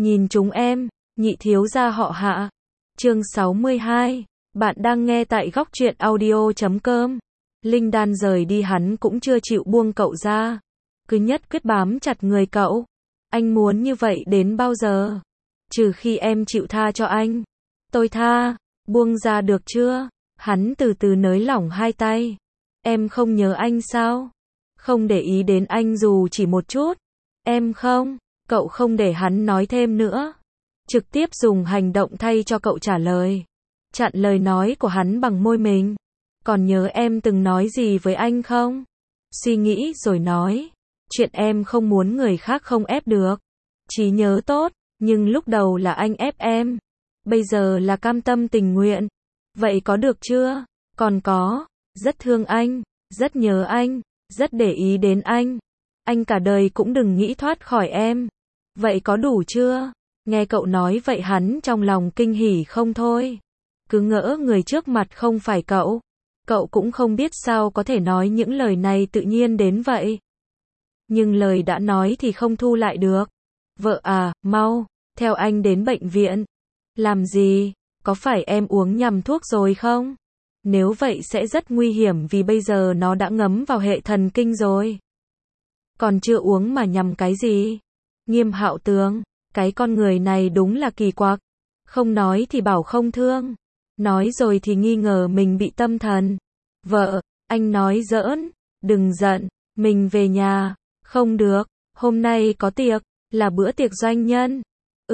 Nhìn chúng em, nhị thiếu gia họ Hạ. Chương 62. Bạn đang nghe tại góc truyện audio.com. Linh Đan rời đi hắn cũng chưa chịu buông cậu ra. Cứ nhất quyết bám chặt người cậu. Anh muốn như vậy đến bao giờ? Trừ khi em chịu tha cho anh. Tôi tha. Buông ra được chưa? Hắn từ từ nới lỏng hai tay. Em không nhớ anh sao? Không để ý đến anh dù chỉ một chút. Em không. Cậu không để hắn nói thêm nữa. Trực tiếp dùng hành động thay cho cậu trả lời. Chặn lời nói của hắn bằng môi mình. Còn nhớ em từng nói gì với anh không? Suy nghĩ rồi nói. Chuyện em không muốn người khác không ép được. Trí nhớ tốt, nhưng lúc đầu là anh ép em. Bây giờ là cam tâm tình nguyện. Vậy có được chưa? Còn có. Rất thương anh. Rất nhớ anh. Rất để ý đến anh. Anh cả đời cũng đừng nghĩ thoát khỏi em. Vậy có đủ chưa? Nghe cậu nói vậy hắn trong lòng kinh hỉ không thôi. Cứ ngỡ người trước mặt không phải cậu. Cậu cũng không biết sao có thể nói những lời này tự nhiên đến vậy. Nhưng lời đã nói thì không thu lại được. Vợ à, mau, theo anh đến bệnh viện. Làm gì? Có phải em uống nhầm thuốc rồi không? Nếu vậy sẽ rất nguy hiểm vì bây giờ nó đã ngấm vào hệ thần kinh rồi. Còn chưa uống mà nhầm cái gì? Nghiêm Hạo Tường, cái con người này đúng là kỳ quặc. Không nói thì bảo không thương. Nói rồi thì nghi ngờ mình bị tâm thần. Vợ, anh nói giỡn, đừng giận, mình về nhà. Không được, hôm nay có tiệc, là bữa tiệc doanh nhân.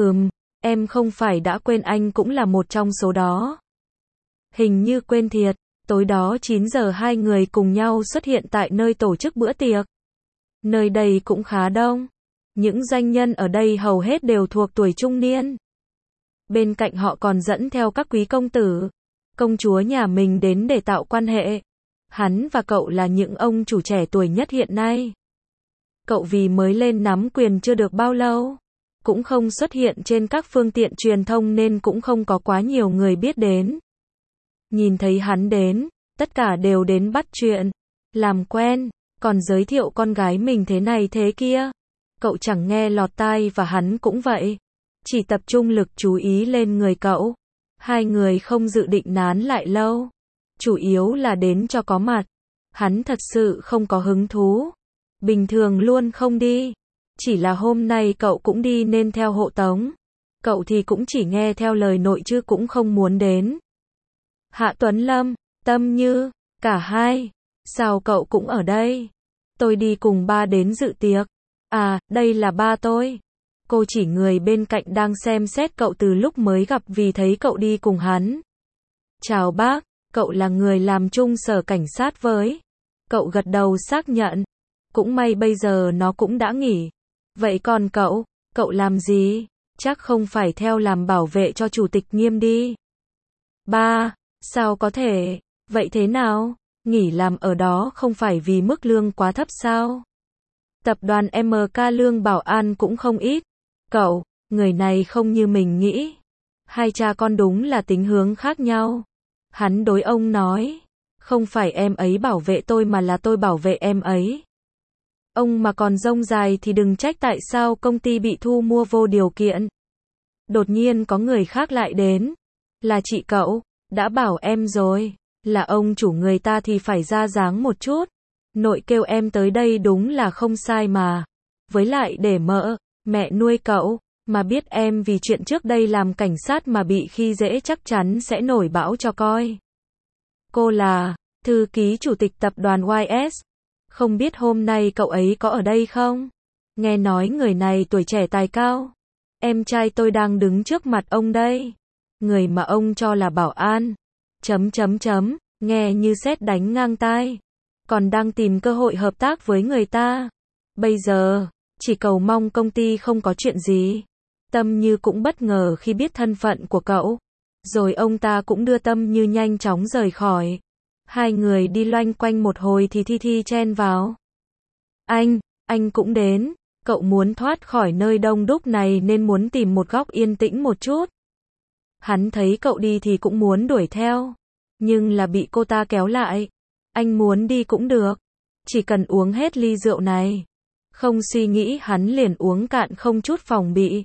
Em không phải đã quên anh cũng là một trong số đó. Hình như quên thiệt, tối đó 9 giờ hai người cùng nhau xuất hiện tại nơi tổ chức bữa tiệc. Nơi đây cũng khá đông. Những doanh nhân ở đây hầu hết đều thuộc tuổi trung niên. Bên cạnh họ còn dẫn theo các quý công tử, công chúa nhà mình đến để tạo quan hệ. Hắn và cậu là những ông chủ trẻ tuổi nhất hiện nay. Cậu vì mới lên nắm quyền chưa được bao lâu, cũng không xuất hiện trên các phương tiện truyền thông nên cũng không có quá nhiều người biết đến. Nhìn thấy hắn đến, tất cả đều đến bắt chuyện, làm quen, còn giới thiệu con gái mình thế này thế kia. Cậu chẳng nghe lọt tai và hắn cũng vậy. Chỉ tập trung lực chú ý lên người cậu. Hai người không dự định nán lại lâu. Chủ yếu là đến cho có mặt. Hắn thật sự không có hứng thú. Bình thường luôn không đi. Chỉ là hôm nay cậu cũng đi nên theo hộ tống. Cậu thì cũng chỉ nghe theo lời nội chứ cũng không muốn đến. Hạ Tuấn Lâm, Tâm Như, cả hai. Sao cậu cũng ở đây? Tôi đi cùng ba đến dự tiệc. À, đây là ba tôi. Cô chỉ người bên cạnh đang xem xét cậu từ lúc mới gặp vì thấy cậu đi cùng hắn. Chào bác, cậu là người làm chung sở cảnh sát với. Cậu gật đầu xác nhận. Cũng may bây giờ nó cũng đã nghỉ. Vậy còn cậu làm gì? Chắc không phải theo làm bảo vệ cho chủ tịch Nghiêm đi. Ba, sao có thể? Vậy thế nào? Nghỉ làm ở đó không phải vì mức lương quá thấp sao? Tập đoàn MK lương bảo an cũng không ít. Cậu, người này không như mình nghĩ. Hai cha con đúng là tính hướng khác nhau. Hắn đối ông nói. Không phải em ấy bảo vệ tôi mà là tôi bảo vệ em ấy. Ông mà còn rông dài thì đừng trách tại sao công ty bị thu mua vô điều kiện. Đột nhiên có người khác lại đến. Là chị cậu, đã bảo em rồi. Là ông chủ người ta thì phải ra dáng một chút. Nội kêu em tới đây đúng là không sai mà. Với lại để mẹ nuôi cậu, mà biết em vì chuyện trước đây làm cảnh sát mà bị khi dễ chắc chắn sẽ nổi bão cho coi. Cô là thư ký chủ tịch tập đoàn YS. Không biết hôm nay cậu ấy có ở đây không? Nghe nói người này tuổi trẻ tài cao. Em trai tôi đang đứng trước mặt ông đây. Người mà ông cho là bảo an. Nghe như sét đánh ngang tai. Còn đang tìm cơ hội hợp tác với người ta. Bây giờ, chỉ cầu mong công ty không có chuyện gì. Tâm Như cũng bất ngờ khi biết thân phận của cậu. Rồi ông ta cũng đưa Tâm Như nhanh chóng rời khỏi. Hai người đi loanh quanh một hồi thì Thi chen vào. Anh cũng đến. Cậu muốn thoát khỏi nơi đông đúc này nên muốn tìm một góc yên tĩnh một chút. Hắn thấy cậu đi thì cũng muốn đuổi theo. Nhưng là bị cô ta kéo lại. Anh muốn đi cũng được. Chỉ cần uống hết ly rượu này. Không suy nghĩ hắn liền uống cạn không chút phòng bị.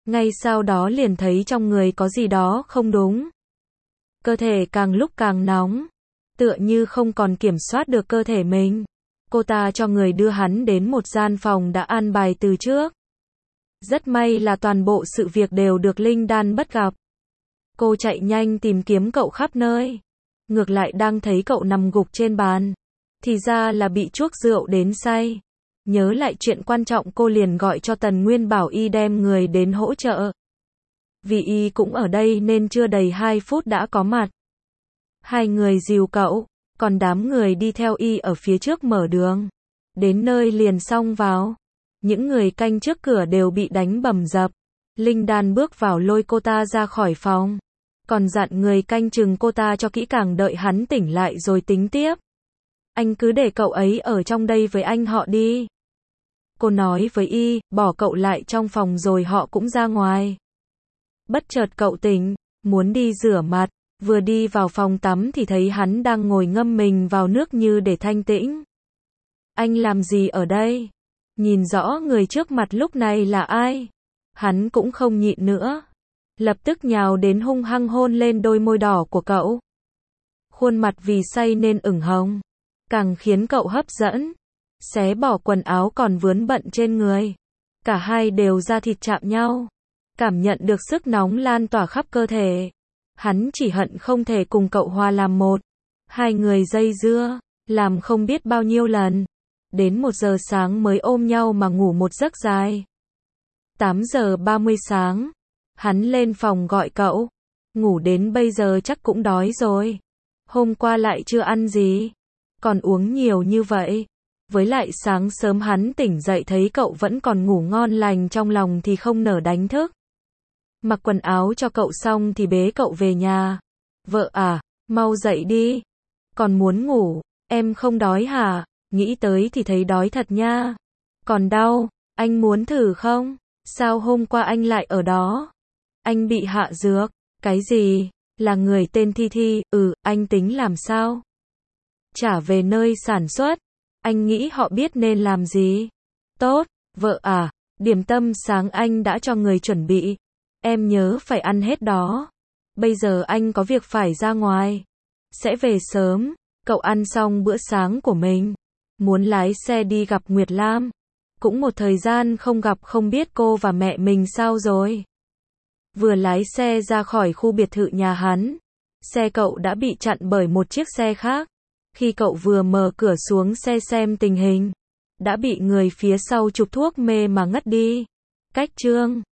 Ngay sau đó liền thấy trong người có gì đó không đúng. Cơ thể càng lúc càng nóng, tựa như không còn kiểm soát được cơ thể mình. Cô ta cho người đưa hắn đến một gian phòng đã an bài từ trước. Rất may là toàn bộ sự việc đều được Linh Đan bắt gặp. Cô chạy nhanh tìm kiếm cậu khắp nơi. Ngược lại đang thấy cậu nằm gục trên bàn. Thì ra là bị chuốc rượu đến say. Nhớ lại chuyện quan trọng cô liền gọi cho Tần Nguyên bảo y đem người đến hỗ trợ. Vì y cũng ở đây nên chưa đầy 2 phút đã có mặt. Hai người dìu cậu, còn đám người đi theo y ở phía trước mở đường. Đến nơi liền xông vào. Những người canh trước cửa đều bị đánh bầm dập. Linh Đan bước vào lôi cô ta ra khỏi phòng. Còn dặn người canh chừng cô ta cho kỹ càng đợi hắn tỉnh lại rồi tính tiếp. Anh cứ để cậu ấy ở trong đây với anh họ đi. Cô nói với y, bỏ cậu lại trong phòng rồi họ cũng ra ngoài. Bất chợt cậu tỉnh, muốn đi rửa mặt. Vừa đi vào phòng tắm thì thấy hắn đang ngồi ngâm mình vào nước như để thanh tĩnh. Anh làm gì ở đây? Nhìn rõ người trước mặt lúc này là ai? Hắn cũng không nhịn nữa. Lập tức nhào đến hung hăng hôn lên đôi môi đỏ của cậu. Khuôn mặt vì say nên ửng hồng. Càng khiến cậu hấp dẫn. Xé bỏ quần áo còn vướng bận trên người. Cả hai đều da thịt chạm nhau. Cảm nhận được sức nóng lan tỏa khắp cơ thể. Hắn chỉ hận không thể cùng cậu hòa làm một. Hai người dây dưa, làm không biết bao nhiêu lần. Đến 1 giờ sáng mới ôm nhau mà ngủ một giấc dài. 8 giờ 30 sáng, hắn lên phòng gọi cậu. Ngủ đến bây giờ chắc cũng đói rồi. Hôm qua lại chưa ăn gì, còn uống nhiều như vậy. Với lại sáng sớm hắn tỉnh dậy thấy cậu vẫn còn ngủ ngon lành trong lòng thì không nỡ đánh thức. Mặc quần áo cho cậu xong thì bế cậu về nhà. Vợ à, mau dậy đi. Còn muốn ngủ, em không đói hả? Nghĩ tới thì thấy đói thật nha. Còn đau, anh muốn thử không? Sao hôm qua anh lại ở đó? Anh bị hạ dược. Cái gì? Là người tên Thi Thi, anh tính làm sao? Trả về nơi sản xuất. Anh nghĩ họ biết nên làm gì? Tốt, vợ à, điểm tâm sáng anh đã cho người chuẩn bị. Em nhớ phải ăn hết đó. Bây giờ anh có việc phải ra ngoài. Sẽ về sớm. Cậu ăn xong bữa sáng của mình. Muốn lái xe đi gặp Nguyệt Lam. Cũng một thời gian không gặp không biết cô và mẹ mình sao rồi. Vừa lái xe ra khỏi khu biệt thự nhà hắn. Xe cậu đã bị chặn bởi một chiếc xe khác. Khi cậu vừa mở cửa xuống xe xem tình hình. Đã bị người phía sau chụp thuốc mê mà ngất đi. Cách chương